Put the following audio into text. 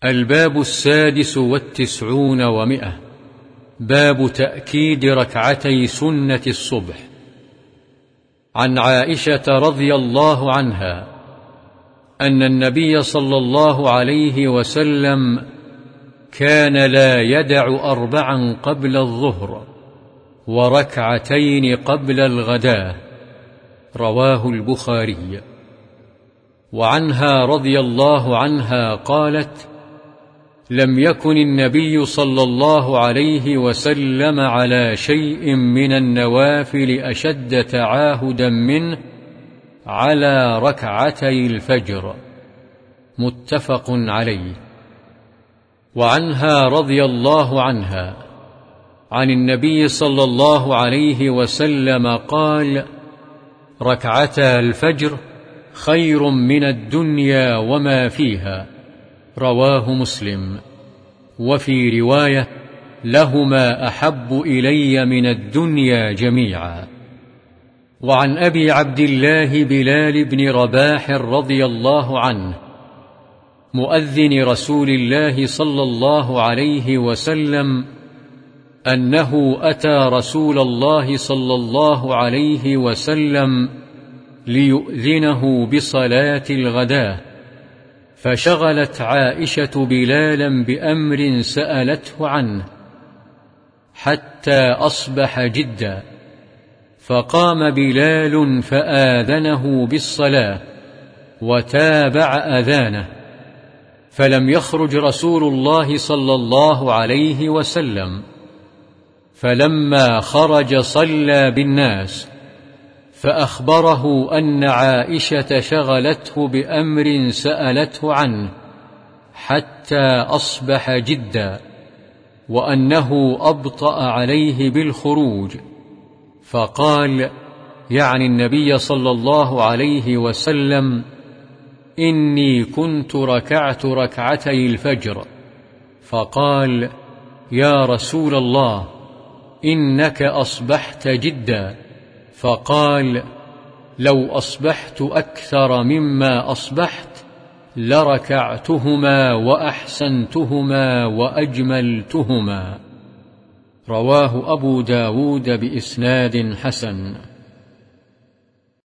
الباب 96 و100. باب تأكيد ركعتي سنة الصبح. عن عائشة رضي الله عنها أن النبي صلى الله عليه وسلم كان لا يدع 4 قبل الظهر وركعتين قبل الغداة. رواه البخاري. وعنها رضي الله عنها قالت: لم يكن النبي صلى الله عليه وسلم على شيء من النوافل أشد تعاهدا منه على ركعتي الفجر. متفق عليه. وعنها رضي الله عنها عن النبي صلى الله عليه وسلم قال: ركعتا الفجر خير من الدنيا وما فيها. رواه مسلم. وفي رواية: لهما أحب إلي من الدنيا جميعا. وعن أبي عبد الله بلال بن رباح رضي الله عنه مؤذن رسول الله صلى الله عليه وسلم أنه أتى رسول الله صلى الله عليه وسلم ليؤذنه بصلاة الغداة، فشغلت عائشة بلالا بأمر سألته عنه حتى أصبح جدا، فقام بلال فآذنه بالصلاة وتابع أذانه، فلم يخرج رسول الله صلى الله عليه وسلم، فلما خرج صلى بالناس، فأخبره أن عائشة شغلته بأمر سألته عنه حتى أصبح جدا، وأنه أبطأ عليه بالخروج، فقال يعني النبي صلى الله عليه وسلم: إني كنت ركعت ركعتي الفجر. فقال: يا رسول الله إنك أصبحت جدا. فقال: لو أصبحت أكثر مما أصبحت لركعتهما وأحسنتهما وأجملتهما. رواه أبو داود بإسناد حسن.